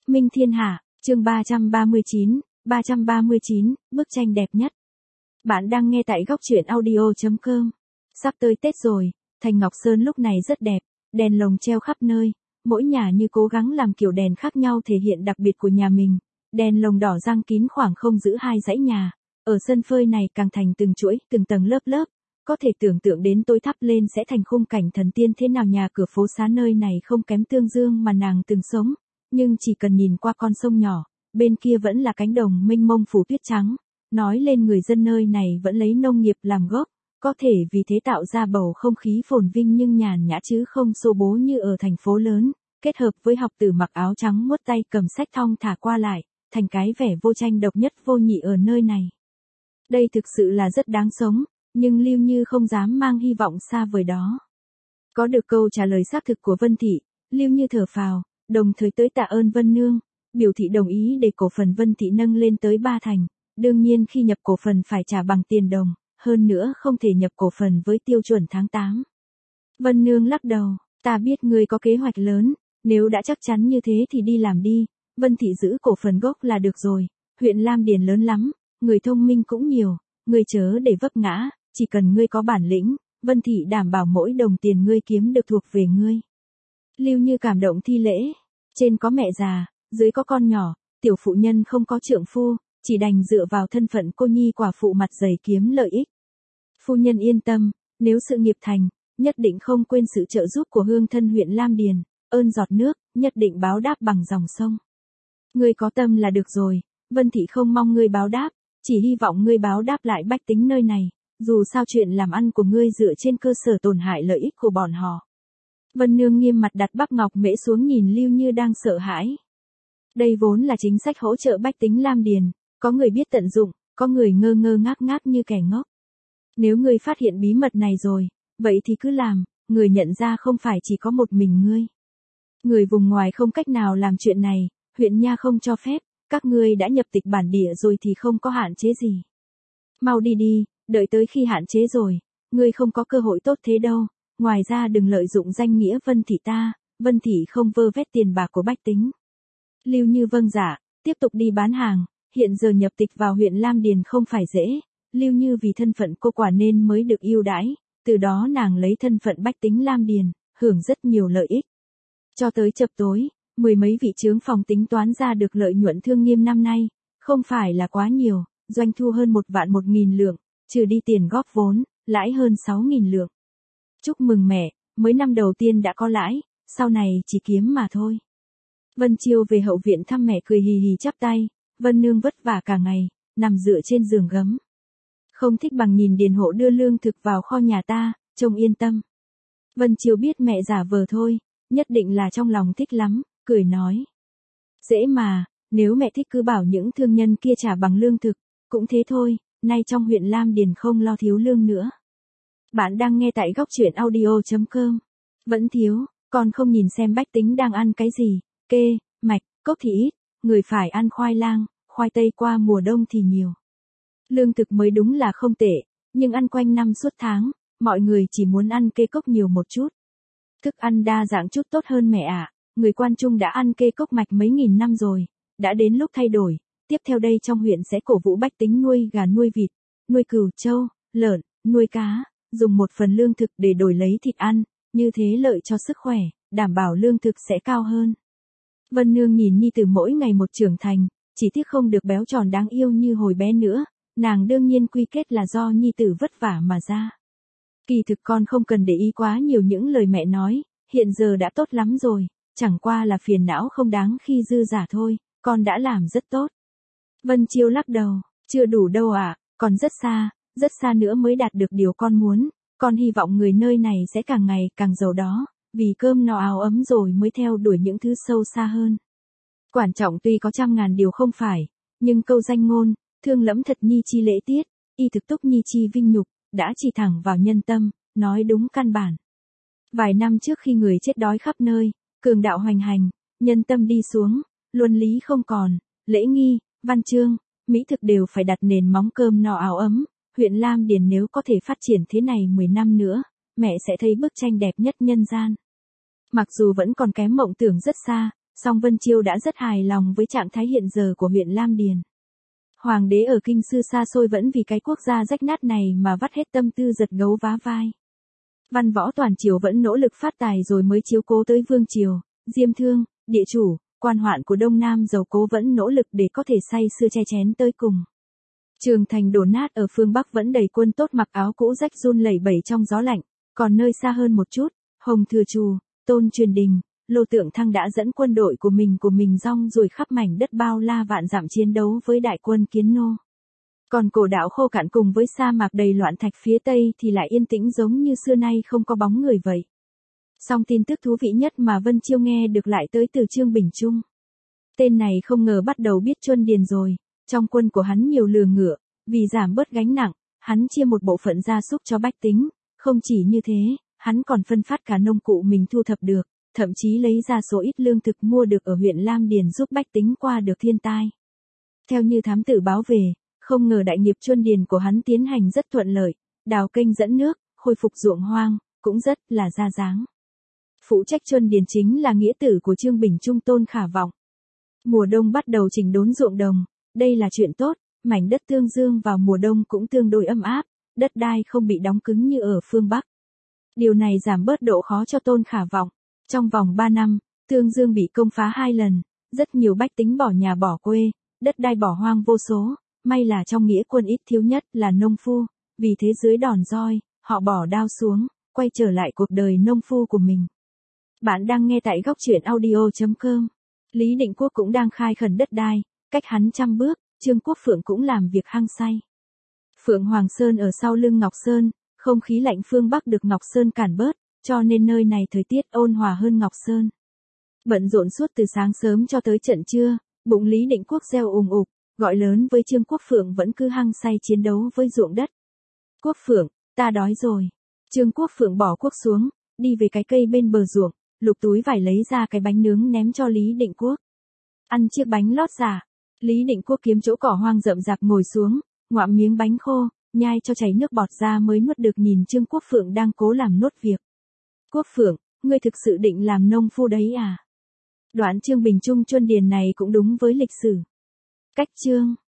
Minh Thiên Hạ, chương 339, bức tranh đẹp nhất. Bạn đang nghe tại góc truyện audio.com. Sắp tới Tết rồi, thành Ngọc Sơn lúc này rất đẹp, đèn lồng treo khắp nơi, mỗi nhà như cố gắng làm kiểu đèn khác nhau thể hiện đặc biệt của nhà mình. Đèn lồng đỏ giăng kín khoảng không giữ hai dãy nhà, ở sân phơi này càng thành từng chuỗi, từng tầng lớp lớp, có thể tưởng tượng đến tối thắp lên sẽ thành khung cảnh thần tiên thế nào. Nhà cửa phố xá nơi này không kém Tương Dương mà nàng từng sống, nhưng chỉ cần nhìn qua con sông nhỏ, bên kia vẫn là cánh đồng mênh mông phủ tuyết trắng, nói lên người dân nơi này vẫn lấy nông nghiệp làm gốc, có thể vì thế tạo ra bầu không khí phồn vinh nhưng nhàn nhã chứ không xô bố như ở thành phố lớn, kết hợp với học tử mặc áo trắng muốt tay cầm sách thong thả qua lại, thành cái vẻ vô tranh độc nhất vô nhị ở nơi này. Đây thực sự là rất đáng sống, nhưng Lưu Như không dám mang hy vọng xa vời đó. Có được câu trả lời xác thực của Vân Thị, Lưu Như thở phào, đồng thời tới tạ ơn Vân Nương, biểu thị đồng ý để cổ phần Vân Thị nâng lên tới 3 thành, đương nhiên khi nhập cổ phần phải trả bằng tiền đồng, hơn nữa không thể nhập cổ phần với tiêu chuẩn tháng 8. Vân Nương lắc đầu, ta biết ngươi có kế hoạch lớn, nếu đã chắc chắn như thế thì đi làm đi, Vân Thị giữ cổ phần gốc là được rồi, huyện Lam Điền lớn lắm, người thông minh cũng nhiều, ngươi chớ để vấp ngã, chỉ cần ngươi có bản lĩnh, Vân Thị đảm bảo mỗi đồng tiền ngươi kiếm được thuộc về ngươi. Lưu Như cảm động thi lễ, trên có mẹ già, dưới có con nhỏ, tiểu phụ nhân không có trượng phu, chỉ đành dựa vào thân phận cô nhi quả phụ mặt dày kiếm lợi ích. Phu nhân yên tâm, nếu sự nghiệp thành, nhất định không quên sự trợ giúp của hương thân huyện Lam Điền, ơn giọt nước, nhất định báo đáp bằng dòng sông. Ngươi có tâm là được rồi, Vân Thị không mong ngươi báo đáp, chỉ hy vọng ngươi báo đáp lại bách tính nơi này, dù sao chuyện làm ăn của ngươi dựa trên cơ sở tổn hại lợi ích của bọn họ. Vân Nương nghiêm mặt đặt bắp ngọc mễ xuống nhìn Lưu Như đang sợ hãi. Đây vốn là chính sách hỗ trợ bách tính Lam Điền, có người biết tận dụng, có người ngơ ngơ ngác ngác như kẻ ngốc. Nếu ngươi phát hiện bí mật này rồi, vậy thì cứ làm, người nhận ra không phải chỉ có một mình ngươi. Người vùng ngoài không cách nào làm chuyện này, huyện nha không cho phép, các ngươi đã nhập tịch bản địa rồi thì không có hạn chế gì. Mau đi đi, đợi tới khi hạn chế rồi, ngươi không có cơ hội tốt thế đâu, ngoài ra đừng lợi dụng danh nghĩa Vân Thị ta, Vân Thị không vơ vét tiền bạc của bách tính. Lưu Như vâng dạ, tiếp tục đi bán hàng, hiện giờ nhập tịch vào huyện Lam Điền không phải dễ, Lưu Như vì thân phận cô quả nên mới được ưu đãi, từ đó nàng lấy thân phận bách tính Lam Điền, hưởng rất nhiều lợi ích. Cho tới chập tối, mười mấy vị chướng phòng tính toán ra được lợi nhuận thương nghiêm năm nay, không phải là quá nhiều, doanh thu hơn 1.000 lượng, trừ đi tiền góp vốn, lãi hơn 6.000 lượng. Chúc mừng mẹ, mới năm đầu tiên đã có lãi, sau này chỉ kiếm mà thôi. Vân Chiêu về hậu viện thăm mẹ cười hì hì chắp tay, Vân Nương vất vả cả ngày, nằm dựa trên giường gấm. Không thích bằng nhìn Điền Hộ đưa lương thực vào kho nhà ta, trông yên tâm. Vân Chiêu biết mẹ giả vờ thôi, nhất định là trong lòng thích lắm, cười nói. Dễ mà, nếu mẹ thích cứ bảo những thương nhân kia trả bằng lương thực, cũng thế thôi, nay trong huyện Lam Điền không lo thiếu lương nữa. Bạn đang nghe tại góc truyện audio.com. Vẫn thiếu, còn không nhìn xem bách tính đang ăn cái gì, kê, mạch, cốc thì ít, người phải ăn khoai lang, khoai tây qua mùa đông thì nhiều. Lương thực mới đúng là không tệ, nhưng ăn quanh năm suốt tháng, mọi người chỉ muốn ăn kê cốc nhiều một chút. Thức ăn đa dạng chút tốt hơn mẹ ạ, người Quan Trung đã ăn kê cốc mạch mấy nghìn năm rồi, đã đến lúc thay đổi, tiếp theo đây trong huyện sẽ cổ vũ bách tính nuôi gà nuôi vịt, nuôi cừu trâu, lợn, nuôi cá, dùng một phần lương thực để đổi lấy thịt ăn, như thế lợi cho sức khỏe, đảm bảo lương thực sẽ cao hơn. Vân Nương nhìn nhi tử mỗi ngày một trưởng thành, chỉ tiếc không được béo tròn đáng yêu như hồi bé nữa, nàng đương nhiên quy kết là do nhi tử vất vả mà ra. Kỳ thực con không cần để ý quá nhiều những lời mẹ nói, hiện giờ đã tốt lắm rồi, chẳng qua là phiền não không đáng khi dư giả thôi, con đã làm rất tốt. Vân Chiêu lắc đầu, chưa đủ đâu ạ, còn rất xa nữa mới đạt được điều con muốn, con hy vọng người nơi này sẽ càng ngày càng giàu đó, vì cơm no áo ấm rồi mới theo đuổi những thứ sâu xa hơn. Quan trọng tuy có trăm ngàn điều không phải, nhưng câu danh ngôn, thương lẫm thật nhi chi lễ tiết, y thực túc nhi chi vinh nhục, đã chỉ thẳng vào nhân tâm, nói đúng căn bản. Vài năm trước khi người chết đói khắp nơi, cường đạo hoành hành, nhân tâm đi xuống, luân lý không còn, lễ nghi, văn chương, mỹ thực đều phải đặt nền móng cơm no áo ấm, huyện Lam Điền nếu có thể phát triển thế này 10 năm nữa, mẹ sẽ thấy bức tranh đẹp nhất nhân gian. Mặc dù vẫn còn kém mộng tưởng rất xa, Song Vân Chiêu đã rất hài lòng với trạng thái hiện giờ của huyện Lam Điền. Hoàng đế ở kinh sư xa xôi vẫn vì cái quốc gia rách nát này mà vắt hết tâm tư giật gấu vá vai. Văn võ toàn triều vẫn nỗ lực phát tài rồi mới chiếu cố tới vương triều, diêm thương, địa chủ, quan hoạn của Đông Nam giàu cố vẫn nỗ lực để có thể say sưa che chén tới cùng. Trường thành đổ nát ở phương Bắc vẫn đầy quân tốt mặc áo cũ rách run lẩy bẩy trong gió lạnh, còn nơi xa hơn một chút, Hồng Thừa Trù, Tôn Truyền Đình, Lô Tượng Thăng đã dẫn quân đội của mình rong ruổi khắp mảnh đất bao la vạn dặm chiến đấu với đại quân Kiến Nô. Còn cổ đạo khô cạn cùng với sa mạc đầy loạn thạch phía tây thì lại yên tĩnh giống như xưa nay không có bóng người vậy. Song tin tức thú vị nhất mà Vân Chiêu nghe được lại tới từ Trương Bình Trung. Tên này không ngờ bắt đầu biết Chuân Điền rồi, trong quân của hắn nhiều lừa ngựa, vì giảm bớt gánh nặng, hắn chia một bộ phận gia súc cho bách tính, không chỉ như thế, hắn còn phân phát cả nông cụ mình thu thập được, thậm chí lấy ra số ít lương thực mua được ở huyện Lam Điền giúp bách tính qua được thiên tai. Theo như thám tử báo về, không ngờ đại nghiệp Chuân Điền của hắn tiến hành rất thuận lợi, đào kênh dẫn nước, khôi phục ruộng hoang, cũng rất là ra dáng. Phụ trách Chuân Điền chính là nghĩa tử của Trương Bình Trung Tôn Khả Vọng. Mùa đông bắt đầu chỉnh đốn ruộng đồng, đây là chuyện tốt, mảnh đất Tương Dương vào mùa đông cũng tương đối ấm áp, đất đai không bị đóng cứng như ở phương Bắc. Điều này giảm bớt độ khó cho Tôn Khả Vọng. Trong vòng 3 năm, Tương Dương bị công phá 2 lần, rất nhiều bách tính bỏ nhà bỏ quê, đất đai bỏ hoang vô số, may là trong nghĩa quân ít thiếu nhất là nông phu, vì thế dưới đòn roi, họ bỏ đao xuống, quay trở lại cuộc đời nông phu của mình. Bạn đang nghe tại góc truyện audio.com. Lý Định Quốc cũng đang khai khẩn đất đai, cách hắn 100 bước, Trương Quốc Phượng cũng làm việc hăng say. Phượng Hoàng Sơn ở sau lưng Ngọc Sơn, không khí lạnh phương Bắc được Ngọc Sơn cản bớt, cho nên nơi này thời tiết ôn hòa hơn Ngọc Sơn. Bận rộn suốt từ sáng sớm cho tới trận trưa, bụng Lý Định Quốc reo ùng ục, gọi lớn với Trương Quốc Phượng vẫn cứ hăng say chiến đấu với ruộng đất. Quốc Phượng, ta đói rồi. Trương Quốc Phượng bỏ cuốc xuống, đi về cái cây bên bờ ruộng, lục túi vải lấy ra cái bánh nướng ném cho Lý Định Quốc. Ăn chiếc bánh lót giả. Lý Định Quốc kiếm chỗ cỏ hoang rậm rạp ngồi xuống, ngoạm miếng bánh khô, nhai cho chảy nước bọt ra mới nuốt được nhìn Trương Quốc Phượng đang cố làm nốt việc. Quốc Phượng, ngươi thực sự định làm nông phu đấy à? Đoạn Trương Bình Trung Chuân Điền này cũng đúng với lịch sử. Cách chương